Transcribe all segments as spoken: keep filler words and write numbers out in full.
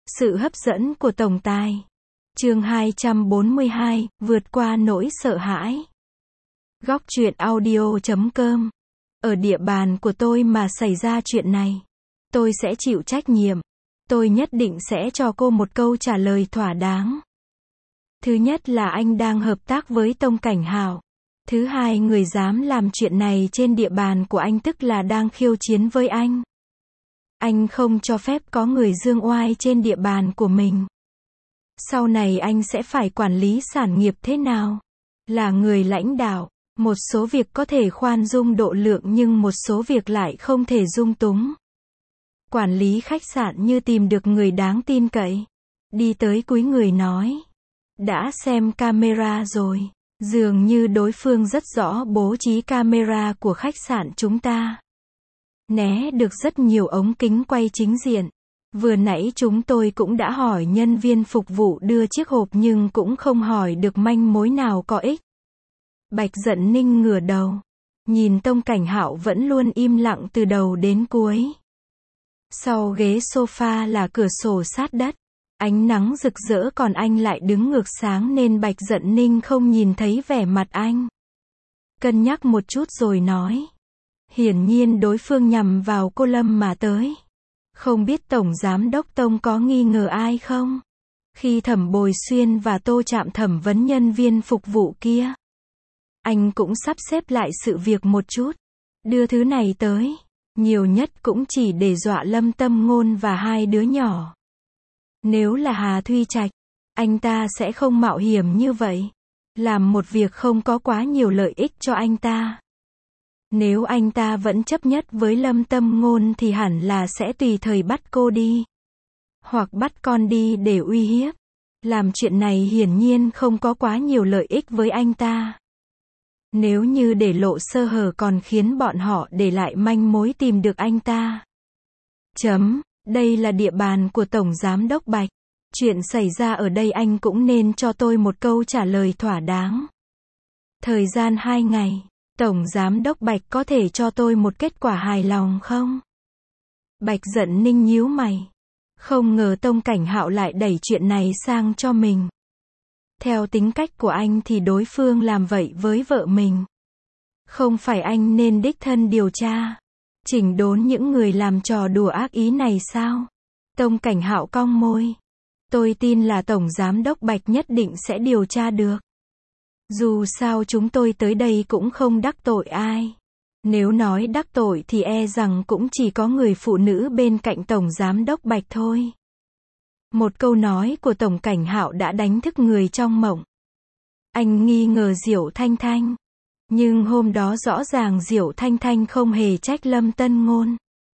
Sự hấp dẫn của tổng tài. Chương hai trăm bốn mươi hai, vượt qua nỗi sợ hãi. Góc truyện audio chấm com. Ở địa bàn của tôi mà xảy ra chuyện này, tôi sẽ chịu trách nhiệm. Tôi nhất định sẽ cho cô một câu trả lời thỏa đáng. Thứ nhất là anh đang hợp tác với Tông Cảnh Hạo. Thứ hai, người dám làm chuyện này trên địa bàn của anh tức là đang khiêu chiến với anh. Anh không cho phép có người dương oai trên địa bàn của mình. Sau này anh sẽ phải quản lý sản nghiệp thế nào? Là người lãnh đạo, một số việc có thể khoan dung độ lượng nhưng một số việc lại không thể dung túng. Quản lý khách sạn như tìm được người đáng tin cậy. Đi tới cúi người nói. Đã xem camera rồi. Dường như đối phương rất rõ bố trí camera của khách sạn chúng ta. Né được rất nhiều ống kính quay chính diện. Vừa nãy chúng tôi cũng đã hỏi nhân viên phục vụ đưa chiếc hộp nhưng cũng không hỏi được manh mối nào có ích. Bạch Dận Ninh ngửa đầu. Nhìn Tông Cảnh Hạo vẫn luôn im lặng từ đầu đến cuối. Sau ghế sofa là cửa sổ sát đất. Ánh nắng rực rỡ còn anh lại đứng ngược sáng nên Bạch Dận Ninh không nhìn thấy vẻ mặt anh. Cân nhắc một chút rồi nói. Hiển nhiên đối phương nhằm vào cô Lâm mà tới. Không biết Tổng Giám đốc Tông có nghi ngờ ai không? Khi Thẩm Bồi Xuyên và Tô Trạm thẩm vấn nhân viên phục vụ kia, anh cũng sắp xếp lại sự việc một chút. Đưa thứ này tới, nhiều nhất cũng chỉ để dọa Lâm Tâm Ngôn và hai đứa nhỏ. Nếu là Hà Thuy Trạch, anh ta sẽ không mạo hiểm như vậy. Làm một việc không có quá nhiều lợi ích cho anh ta. Nếu anh ta vẫn chấp nhất với Lâm Tâm Ngôn thì hẳn là sẽ tùy thời bắt cô đi. Hoặc bắt con đi để uy hiếp. Làm chuyện này hiển nhiên không có quá nhiều lợi ích với anh ta. Nếu như để lộ sơ hở còn khiến bọn họ để lại manh mối tìm được anh ta. Chấm, đây là địa bàn của Tổng Giám đốc Bạch. Chuyện xảy ra ở đây anh cũng nên cho tôi một câu trả lời thỏa đáng. Thời gian hai ngày. Tổng Giám đốc Bạch có thể cho tôi một kết quả hài lòng không? Bạch Dận Ninh nhíu mày. Không ngờ Tông Cảnh Hạo lại đẩy chuyện này sang cho mình. Theo tính cách của anh thì đối phương làm vậy với vợ mình. Không phải anh nên đích thân điều tra, chỉnh đốn những người làm trò đùa ác ý này sao? Tông Cảnh Hạo cong môi. Tôi tin là Tổng Giám đốc Bạch nhất định sẽ điều tra được. Dù sao chúng tôi tới đây cũng không đắc tội ai. Nếu nói đắc tội thì e rằng cũng chỉ có người phụ nữ bên cạnh Tổng Giám đốc Bạch thôi. Một câu nói của Tổng Cảnh Hạo đã đánh thức người trong mộng. Anh nghi ngờ Diệu Thanh Thanh. Nhưng hôm đó rõ ràng Diệu Thanh Thanh không hề trách Lâm Tân Ngôn.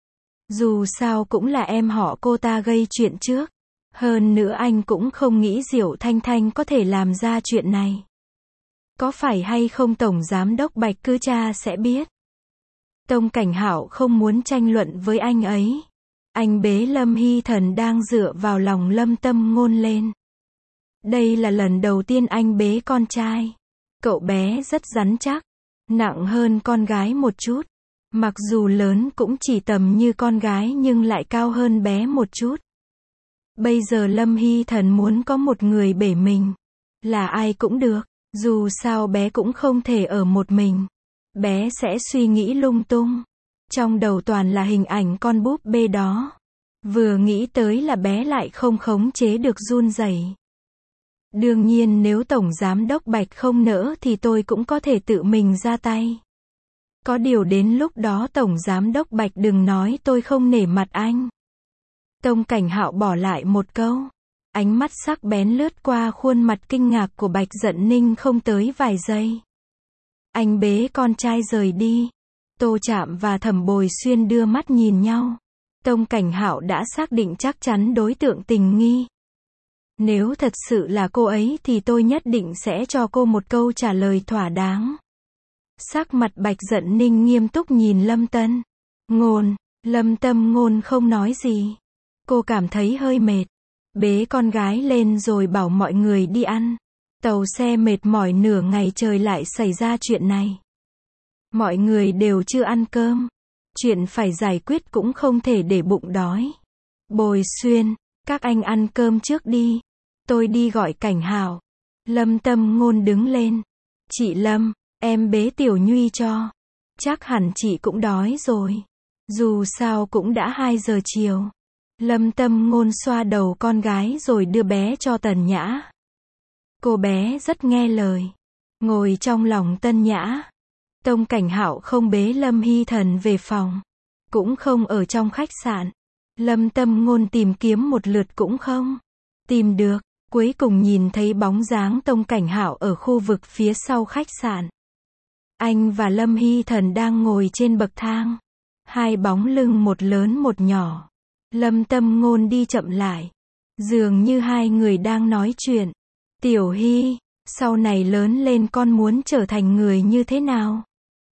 Dù sao cũng là em họ cô ta gây chuyện trước. Hơn nữa anh cũng không nghĩ Diệu Thanh Thanh có thể làm ra chuyện này. Có phải hay không Tổng Giám đốc Bạch cứ tra sẽ biết. Tông Cảnh Hạo không muốn tranh luận với anh ấy. Anh bế Lâm Hy Thần đang dựa vào lòng Lâm Tâm Ngôn lên. Đây là lần đầu tiên anh bế con trai. Cậu bé rất rắn chắc, nặng hơn con gái một chút. Mặc dù lớn cũng chỉ tầm như con gái nhưng lại cao hơn bé một chút. Bây giờ Lâm Hy Thần muốn có một người bể mình. Là ai cũng được. Dù sao bé cũng không thể ở một mình. Bé sẽ suy nghĩ lung tung. Trong đầu toàn là hình ảnh con búp bê đó. Vừa nghĩ tới là bé lại không khống chế được run rẩy. Đương nhiên nếu Tổng Giám đốc Bạch không nỡ thì tôi cũng có thể tự mình ra tay. Có điều đến lúc đó Tổng Giám đốc Bạch đừng nói tôi không nể mặt anh. Tông Cảnh Hạo bỏ lại một câu. Ánh mắt sắc bén lướt qua khuôn mặt kinh ngạc của Bạch Dận Ninh không tới vài giây. Anh bế con trai rời đi. Tô Trạm và Thẩm Bồi Xuyên đưa mắt nhìn nhau. Tông Cảnh Hạo đã xác định chắc chắn đối tượng tình nghi. Nếu thật sự là cô ấy thì tôi nhất định sẽ cho cô một câu trả lời thỏa đáng. Sắc mặt Bạch Dận Ninh nghiêm túc nhìn Lâm Tân Ngôn. Lâm Tâm Ngôn không nói gì. Cô cảm thấy hơi mệt. Bế con gái lên rồi bảo mọi người đi ăn. Tàu xe mệt mỏi nửa ngày trời lại xảy ra chuyện này. Mọi người đều chưa ăn cơm. Chuyện phải giải quyết cũng không thể để bụng đói. Bồi Xuyên, Các anh ăn cơm trước đi. Tôi đi gọi Cảnh Hạo. Lâm Tâm Ngôn đứng lên. Chị Lâm, em bế Tiểu Nhuy cho. Chắc hẳn chị cũng đói rồi. Dù sao cũng đã hai giờ chiều. Lâm Tâm Ngôn xoa đầu con gái rồi đưa bé cho Tần Nhã. Cô bé rất nghe lời. Ngồi trong lòng Tân Nhã. Tông Cảnh Hạo không bế Lâm Hy Thần về phòng. Cũng không ở trong khách sạn. Lâm Tâm Ngôn tìm kiếm một lượt cũng không tìm được. Cuối cùng nhìn thấy bóng dáng Tông Cảnh Hạo ở khu vực phía sau khách sạn. Anh và Lâm Hy Thần đang ngồi trên bậc thang. Hai bóng lưng một lớn một nhỏ. Lâm Tâm Ngôn đi chậm lại. Dường như hai người đang nói chuyện. Tiểu Hy, sau này lớn lên con muốn trở thành người như thế nào?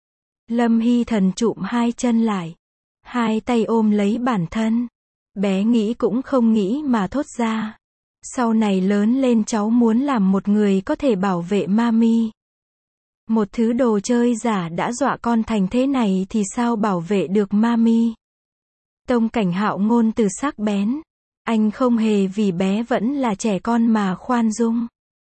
Lâm Hy Thần chụm hai chân lại. Hai tay ôm lấy bản thân. Bé nghĩ cũng không nghĩ mà thốt ra. Sau này lớn lên cháu muốn làm một người có thể bảo vệ mami. Một thứ đồ chơi giả đã dọa con thành thế này thì sao bảo vệ được mami? Tông Cảnh Hạo ngôn từ sắc bén. Anh không hề vì bé vẫn là trẻ con mà khoan dung.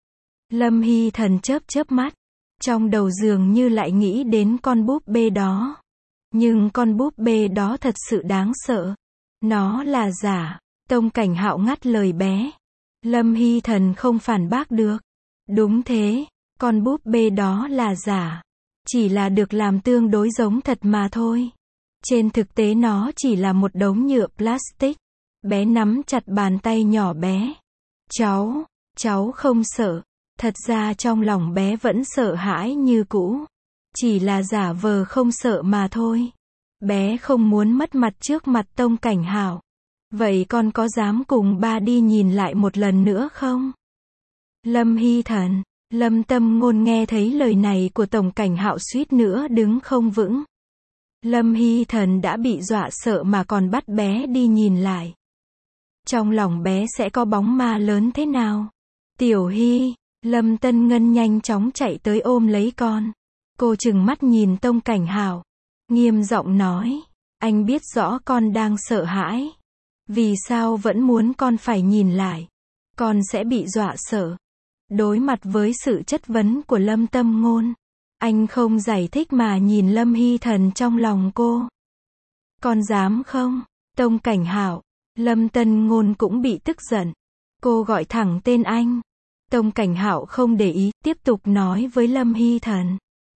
Lâm Hy Thần chớp chớp mắt. Trong đầu dường như lại nghĩ đến con búp bê đó. Nhưng con búp bê đó thật sự đáng sợ. Nó là giả. Tông Cảnh Hạo ngắt lời bé. Lâm Hy Thần không phản bác được. Đúng thế, con búp bê đó là giả. Chỉ là được làm tương đối giống thật mà thôi. Trên thực tế nó chỉ là một đống nhựa plastic. Bé nắm chặt bàn tay nhỏ bé. Cháu, cháu không sợ. Thật ra trong lòng bé vẫn sợ hãi như cũ. Chỉ là giả vờ không sợ mà thôi. Bé không muốn mất mặt trước mặt Tông Cảnh Hạo. Vậy con có dám cùng ba đi nhìn lại một lần nữa không? Lâm Hy Thần, Lâm Tâm Ngôn nghe thấy lời này của Tổng Cảnh Hạo suýt nữa đứng không vững. Lâm Hy Thần đã bị dọa sợ mà còn bắt bé đi nhìn lại. Trong lòng bé sẽ có bóng ma lớn thế nào? Tiểu Hy, Lâm Tân Ngân nhanh chóng chạy tới ôm lấy con. Cô trừng mắt nhìn Tông Cảnh Hạo, nghiêm giọng nói, anh biết rõ con đang sợ hãi. Vì sao vẫn muốn con phải nhìn lại? Con sẽ bị dọa sợ. Đối mặt với sự chất vấn của Lâm Tâm Ngôn, anh không giải thích mà nhìn Lâm Hy Thần trong lòng cô. Con dám không? Tông Cảnh Hạo, Lâm Tân Ngôn cũng bị tức giận. Cô gọi thẳng tên anh. Tông Cảnh Hạo không để ý, tiếp tục nói với Lâm Hy Thần.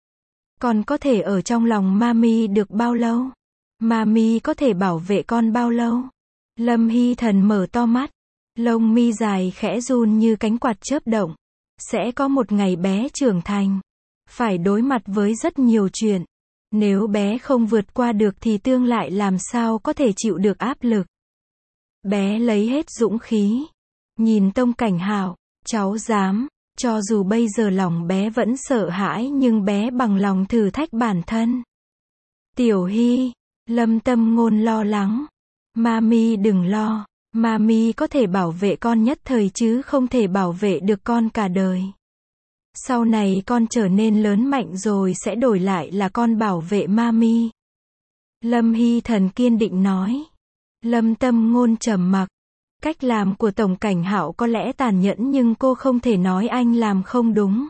Con có thể ở trong lòng mami được bao lâu? Mami có thể bảo vệ con bao lâu? Lâm Hy Thần mở to mắt. Lông mi dài khẽ run như cánh quạt chớp động. Sẽ có một ngày bé trưởng thành. Phải đối mặt với rất nhiều chuyện. Nếu bé không vượt qua được thì tương lại làm sao có thể chịu được áp lực. Bé lấy hết dũng khí. Nhìn Tông Cảnh Hạo, cháu dám. Cho dù bây giờ lòng bé vẫn sợ hãi nhưng bé bằng lòng thử thách bản thân. Tiểu Hy, Lâm Tâm Ngôn lo lắng. Mami đừng lo. Mami có thể bảo vệ con nhất thời chứ không thể bảo vệ được con cả đời. Sau này con trở nên lớn mạnh rồi sẽ đổi lại là con bảo vệ mami. Lâm Hy Thần kiên định nói. Lâm Tâm Ngôn trầm mặc. Cách làm của Tổng Cảnh Hạo có lẽ tàn nhẫn nhưng cô không thể nói anh làm không đúng.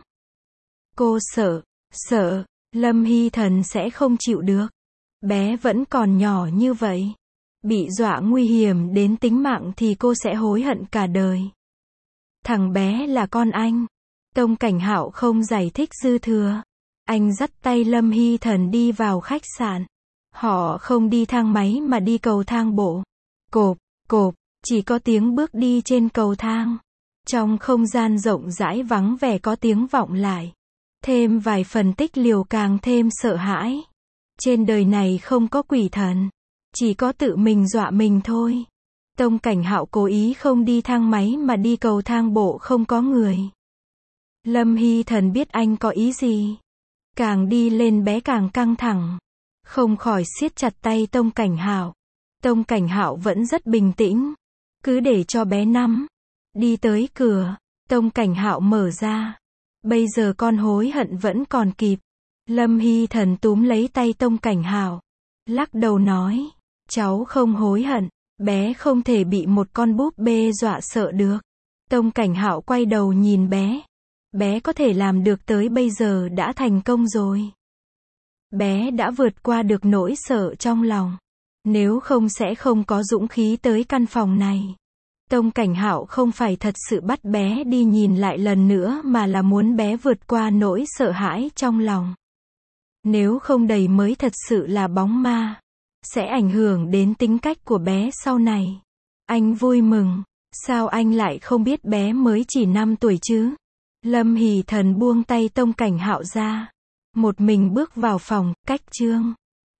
Cô sợ, sợ, Lâm Hy Thần sẽ không chịu được. Bé vẫn còn nhỏ như vậy. Bị dọa nguy hiểm đến tính mạng thì cô sẽ hối hận cả đời. Thằng bé là con anh. Tông Cảnh Hạo không giải thích dư thừa. Anh dắt tay Lâm Hy Thần đi vào khách sạn. Họ không đi thang máy mà đi cầu thang bộ. Cộp, cộp, chỉ có tiếng bước đi trên cầu thang. Trong không gian rộng rãi vắng vẻ có tiếng vọng lại. Thêm vài phần tích liều càng thêm sợ hãi. Trên đời này không có quỷ thần. Chỉ có tự mình dọa mình thôi. Tông Cảnh Hạo cố ý không đi thang máy mà đi cầu thang bộ không có người. Lâm Hy Thần biết anh có ý gì. Càng đi lên bé càng căng thẳng. Không khỏi siết chặt tay Tông Cảnh Hạo. Tông Cảnh Hạo vẫn rất bình tĩnh. Cứ để cho bé nắm. Đi tới cửa. Tông Cảnh Hạo mở ra. Bây giờ con hối hận vẫn còn kịp. Lâm Hy Thần túm lấy tay Tông Cảnh Hạo. Lắc đầu nói. Cháu không hối hận. Bé không thể bị một con búp bê dọa sợ được. Tông Cảnh Hạo quay đầu nhìn bé. Bé có thể làm được tới bây giờ đã thành công rồi. Bé đã vượt qua được nỗi sợ trong lòng. Nếu không sẽ không có dũng khí tới căn phòng này. Tông Cảnh Hạo không phải thật sự bắt bé đi nhìn lại lần nữa mà là muốn bé vượt qua nỗi sợ hãi trong lòng. Nếu không đây mới thật sự là bóng ma. Sẽ ảnh hưởng đến tính cách của bé sau này. Anh vui mừng. Sao anh lại không biết bé mới chỉ năm tuổi chứ? Lâm Hỷ Thần buông tay Tông Cảnh Hạo ra. Một mình bước vào phòng, cách Trương